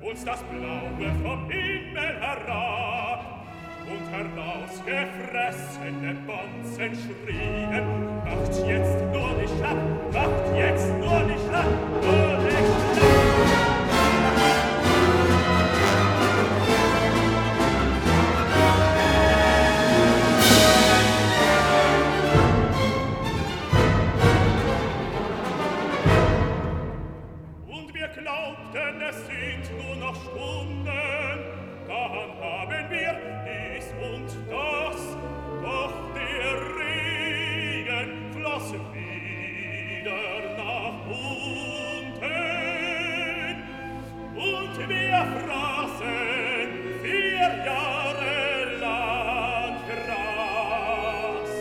uns das Blaue vom Himmel herab, und herausgefressene Bonzen schrien, macht jetzt nur nicht schlapp, macht jetzt nur nicht schlapp, nur nicht schlapp. Und wir glaubten, es sind nur noch Stunden, dann haben wir dies und das, doch der Regen floss wieder nach unten, und wir fraßen 4 Jahre lang Gras.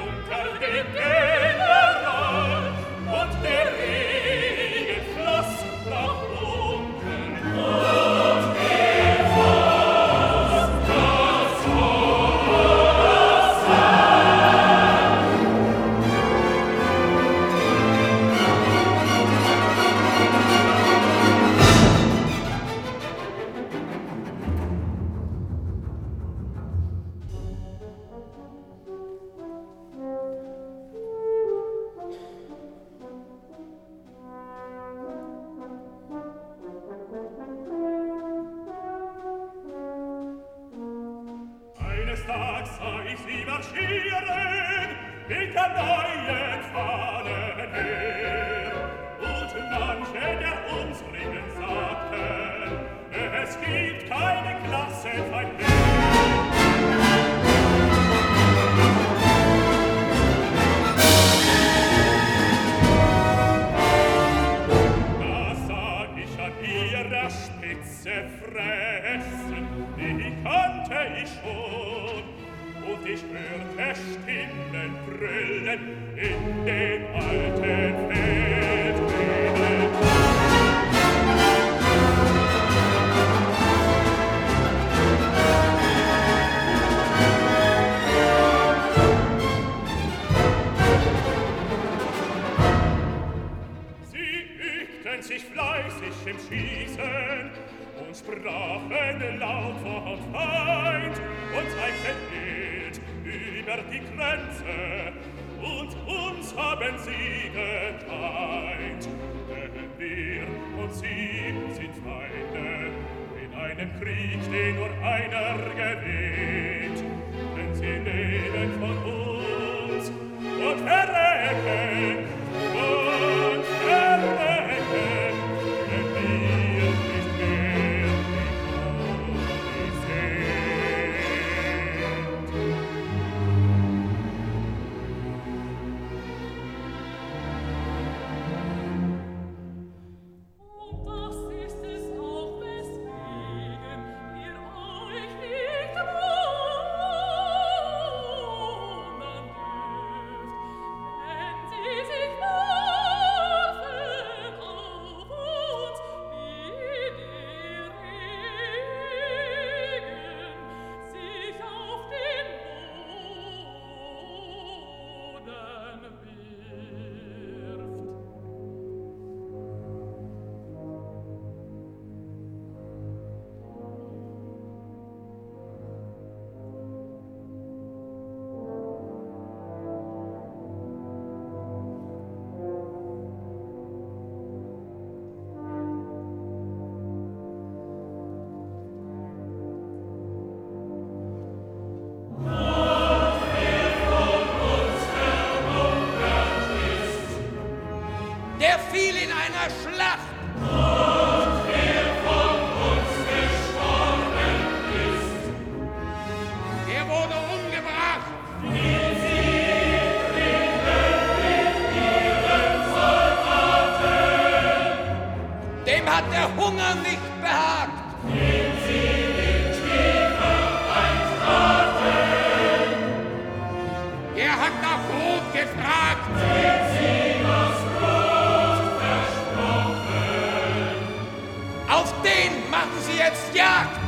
unter dem General, und der Regen floss nach unten. Und er floss das Wasser. Eines Tags sah ich sie marschieren hinter neuen Fahnen her, und manche der unsrigen sagten, es gibt keine Klassenfeind mehr. Da sah ich an ihrer Spitze fressen, die kannte ich schon, und ich hörte Stimmen brüllen in den alten Feldwänden. Sie übten sich fleißig im Schießen und sprachen laut vom Feind und zeigten Bild über die Grenze, und uns haben sie geteilt. Denn wir und sie sind Feinde in einem Krieg, den nur einer gewinnt. Denn sie leben von uns und verrecken, denn wir nicht mehr die sind. Und das ist es auch, weswegen ihr euch nicht wundern dürft, wenn sie sich werfen auf uns wie der Regen sich auf den Boden wirft. Der fiel in einer Schlacht. Der wurde umgebracht. Dem hat der Hunger nicht behagt. Er hat nach Brot gefragt. Auf den machen sie jetzt Jagd.